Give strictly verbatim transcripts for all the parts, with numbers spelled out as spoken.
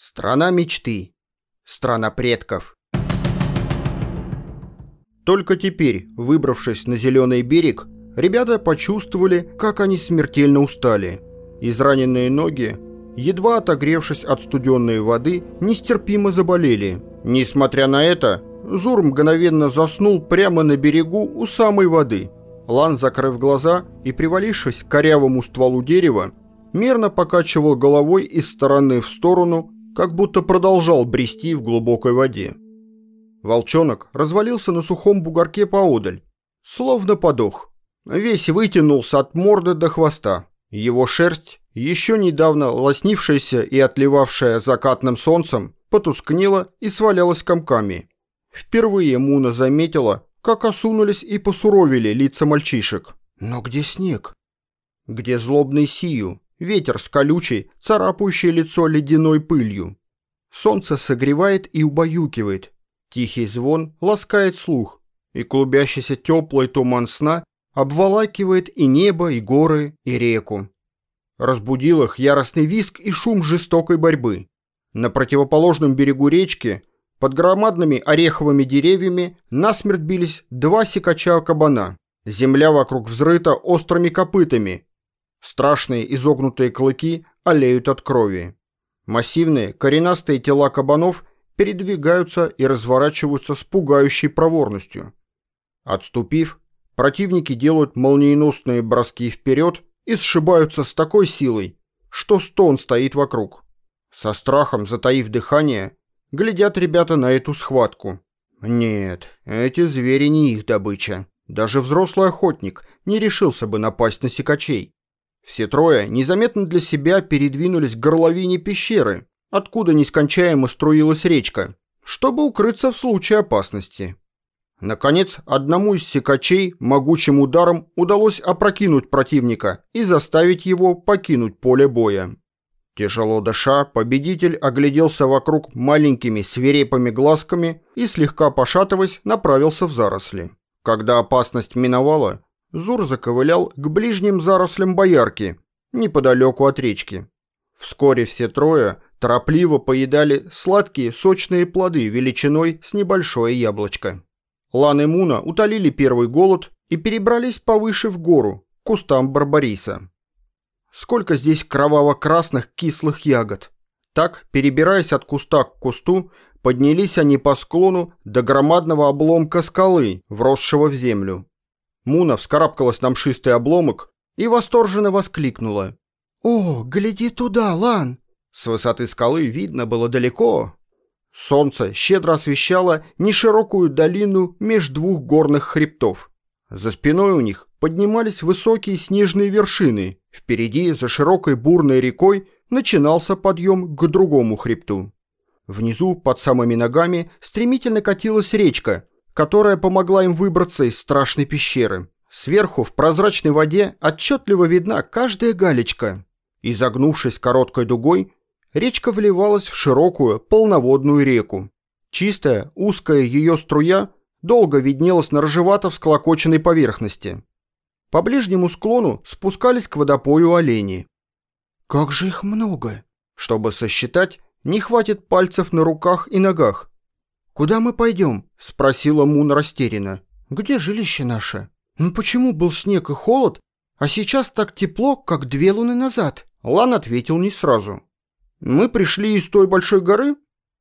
Страна мечты. Страна предков. Только теперь, выбравшись на зеленый берег, ребята почувствовали, как они смертельно устали. Израненные ноги, едва отогревшись от студенной воды, нестерпимо заболели. Несмотря на это, Зур мгновенно заснул прямо на берегу у самой воды. Лан, закрыв глаза и привалившись к корявому стволу дерева, мерно покачивал головой из стороны в сторону, как будто продолжал брести в глубокой воде. Волчонок развалился на сухом бугорке поодаль, словно подох. Весь вытянулся от морды до хвоста. Его шерсть, еще недавно лоснившаяся и отливавшая закатным солнцем, потускнела и свалялась комками. Впервые Муна заметила, как осунулись и посуровели лица мальчишек. Но где снег? Где злобный Сию? Ветер с колючей, царапающей лицо ледяной пылью. Солнце согревает и убаюкивает. Тихий звон ласкает слух, и клубящийся теплый туман сна обволакивает и небо, и горы, и реку. Разбудил их яростный визг и шум жестокой борьбы. На противоположном берегу речки, под громадными ореховыми деревьями, насмерть бились два сикача-кабана. Земля вокруг взрыта острыми копытами. Страшные изогнутые клыки олеют от крови. Массивные коренастые тела кабанов передвигаются и разворачиваются с пугающей проворностью. Отступив, противники делают молниеносные броски вперед и сшибаются с такой силой, что стон стоит вокруг. Со страхом, затаив дыхание, глядят ребята на эту схватку. Нет, эти звери не их добыча. Даже взрослый охотник не решился бы напасть на сикачей. Все трое незаметно для себя передвинулись к горловине пещеры, откуда нескончаемо струилась речка, чтобы укрыться в случае опасности. Наконец, одному из сикачей могучим ударом удалось опрокинуть противника и заставить его покинуть поле боя. Тяжело дыша, победитель огляделся вокруг маленькими свирепыми глазками и, слегка пошатываясь, направился в заросли. Когда опасность миновала, Зур заковылял к ближним зарослям боярки, неподалеку от речки. Вскоре все трое торопливо поедали сладкие сочные плоды величиной с небольшое яблочко. Лан и Муна утолили первый голод и перебрались повыше в гору, к кустам барбариса. Сколько здесь кроваво-красных кислых ягод. Так, перебираясь от куста к кусту, поднялись они по склону до громадного обломка скалы, вросшего в землю. Муна вскарабкалась на мшистый обломок и восторженно воскликнула. «О, гляди туда, Лан!» С высоты скалы видно было далеко. Солнце щедро освещало неширокую долину меж двух горных хребтов. За спиной у них поднимались высокие снежные вершины. Впереди, за широкой бурной рекой, начинался подъем к другому хребту. Внизу, под самыми ногами, стремительно катилась речка, которая помогла им выбраться из страшной пещеры. Сверху в прозрачной воде отчетливо видна каждая галечка. Изогнувшись короткой дугой, речка вливалась в широкую полноводную реку. Чистая, узкая ее струя долго виднелась на рыжевато-всклокоченной поверхности. По ближнему склону спускались к водопою олени. «Как же их много!» Чтобы сосчитать, не хватит пальцев на руках и ногах. «Куда мы пойдем?» – спросила Муна растерянно. «Где жилище наше? Ну почему был снег и холод, а сейчас так тепло, как две луны назад?» Лан ответил не сразу. «Мы пришли из той большой горы?»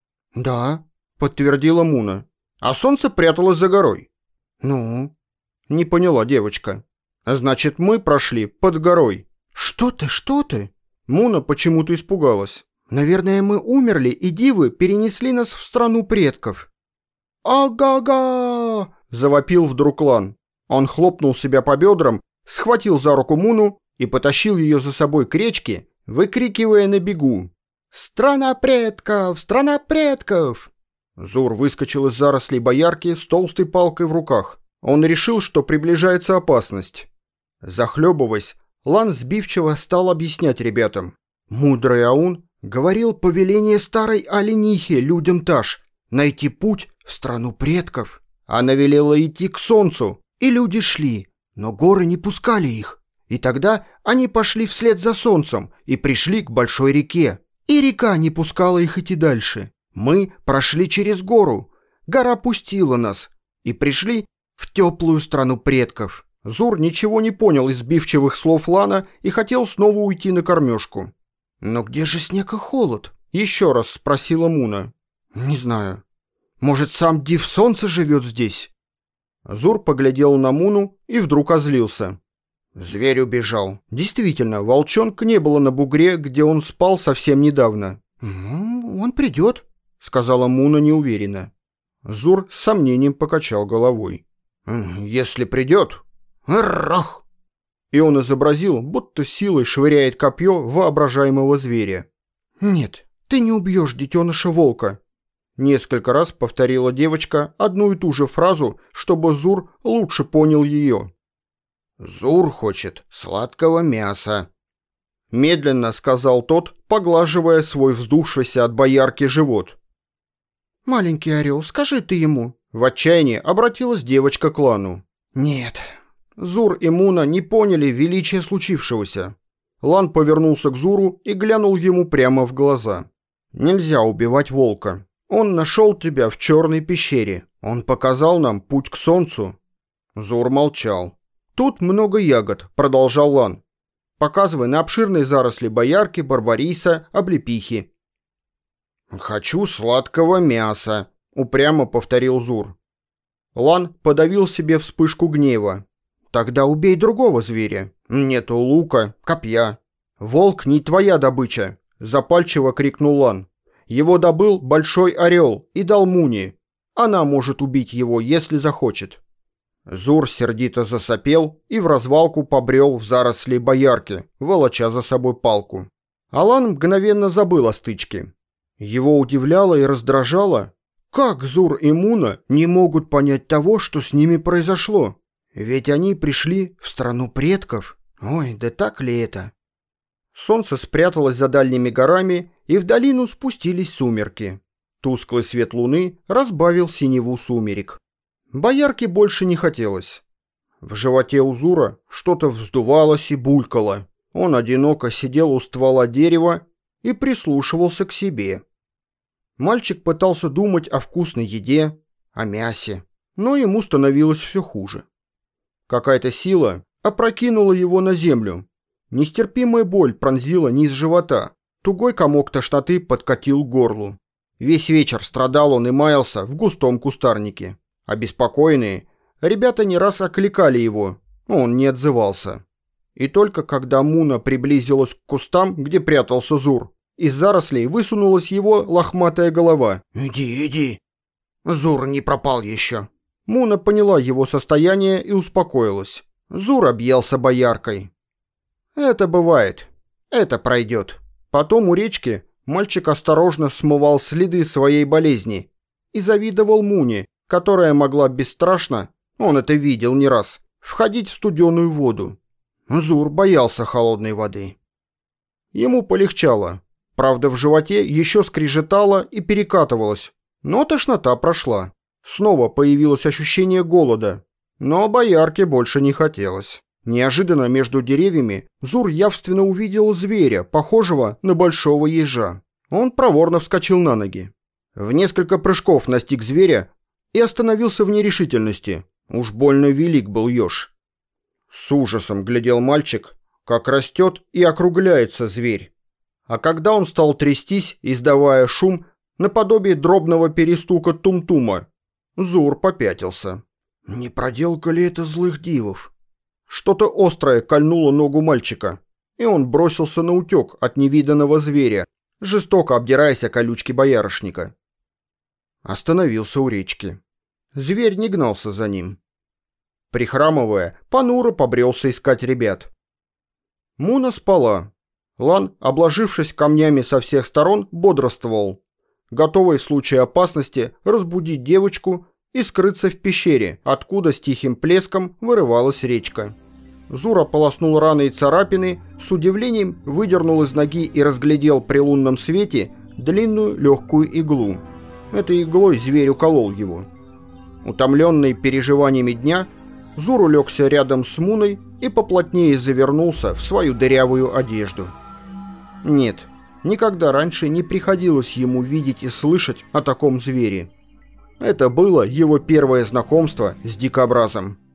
«Да», – подтвердила Муна. «А солнце пряталось за горой». «Ну?» – не поняла девочка. «Значит, мы прошли под горой». «Что ты, что ты?» Муна почему-то испугалась. «Наверное, мы умерли, и дивы перенесли нас в страну предков». «Ага-га!» – завопил вдруг Лан. Он хлопнул себя по бедрам, схватил за руку Муну и потащил ее за собой к речке, выкрикивая на бегу. «Страна предков! Страна предков!» Зур выскочил из зарослей боярки с толстой палкой в руках. Он решил, что приближается опасность. Захлебываясь, Лан сбивчиво стал объяснять ребятам. Мудрый Аун говорил повеление старой оленихи людям Таш найти путь в страну предков. Она велела идти к солнцу, и люди шли, но горы не пускали их. И тогда они пошли вслед за солнцем и пришли к большой реке. И река не пускала их идти дальше. Мы прошли через гору. Гора пустила нас. И пришли в теплую страну предков. Зур ничего не понял из сбивчивых слов Лана и хотел снова уйти на кормежку. «Но где же снег и холод?» — еще раз спросила Муна. «Не знаю. Может, сам Див Солнце живет здесь?» Зур поглядел на Муну и вдруг озлился. Зверь убежал. Действительно, волчонка не было на бугре, где он спал совсем недавно. «Ну, он придет», — сказала Муна неуверенно. Зур с сомнением покачал головой. «Если придет... Рах!» И он изобразил, будто силой швыряет копье воображаемого зверя. «Нет, ты не убьешь детеныша волка», — несколько раз повторила девочка одну и ту же фразу, чтобы Зур лучше понял ее. «Зур хочет сладкого мяса», — медленно сказал тот, поглаживая свой вздувшийся от боярки живот. «Маленький орел, скажи ты ему», — в отчаянии обратилась девочка к Лану. «Нет». Зур и Муна не поняли величия случившегося. Лан повернулся к Зуру и глянул ему прямо в глаза. «Нельзя убивать волка. Он нашел тебя в черной пещере. Он показал нам путь к солнцу». Зур молчал. «Тут много ягод», — продолжал Лан, показывая на обширные заросли боярки, барбариса, облепихи. «Хочу сладкого мяса», — упрямо повторил Зур. Лан подавил себе вспышку гнева. «Тогда убей другого зверя. Нету лука, копья». «Волк не твоя добыча», — запальчиво крикнул Лан. «Его добыл большой орел и дал Муне. Она может убить его, если захочет». Зур сердито засопел и в развалку побрел в заросли боярки, волоча за собой палку. Алан мгновенно забыл о стычке. Его удивляло и раздражало, как Зур и Муна не могут понять того, что с ними произошло. Ведь они пришли в страну предков. Ой, да так ли это? Солнце спряталось за дальними горами, и в долину спустились сумерки. Тусклый свет луны разбавил синеву сумерек. Боярке больше не хотелось. В животе у Зура что-то вздувалось и булькало. Он одиноко сидел у ствола дерева и прислушивался к себе. Мальчик пытался думать о вкусной еде, о мясе, но ему становилось все хуже. Какая-то сила опрокинула его на землю. Нестерпимая боль пронзила низ живота. Тугой комок тошноты подкатил к горлу. Весь вечер страдал он и маялся в густом кустарнике. Обеспокоенные, ребята не раз окликали его, но он не отзывался. И только когда Муна приблизилась к кустам, где прятался Зур, из зарослей высунулась его лохматая голова. «Иди, иди. Зур не пропал еще». Муна поняла его состояние и успокоилась. Зур объелся бояркой. «Это бывает. Это пройдет». Потом у речки мальчик осторожно смывал следы своей болезни и завидовал Муне, которая могла бесстрашно, он это видел не раз, входить в студеную воду. Зур боялся холодной воды. Ему полегчало. Правда, в животе еще скрежетало и перекатывалось, но тошнота прошла. Снова появилось ощущение голода, но боярке больше не хотелось. Неожиданно между деревьями Зур явственно увидел зверя, похожего на большого ежа. Он проворно вскочил на ноги. В несколько прыжков настиг зверя и остановился в нерешительности. Уж больно велик был еж. С ужасом глядел мальчик, как растет и округляется зверь. А когда он стал трястись, издавая шум, наподобие дробного перестука тум-тума, Зур попятился. Не проделка ли это злых дивов? Что-то острое кольнуло ногу мальчика, и он бросился на утек от невиданного зверя, жестоко обдираясь о колючки боярышника. Остановился у речки. Зверь не гнался за ним. Прихрамывая, понуро побрелся искать ребят. Муна спала. Лан, обложившись камнями со всех сторон, бодрствовал, готовый в случае опасности разбудить девочку и скрыться в пещере, откуда с тихим плеском вырывалась речка. Зур ополоснул раны и царапины, с удивлением выдернул из ноги и разглядел при лунном свете длинную легкую иглу. Этой иглой зверь уколол его. Утомленный переживаниями дня, Зур улегся рядом с Муной и поплотнее завернулся в свою дырявую одежду. Нет, Никогда раньше не приходилось ему видеть и слышать о таком звере. Это было его первое знакомство с дикобразом.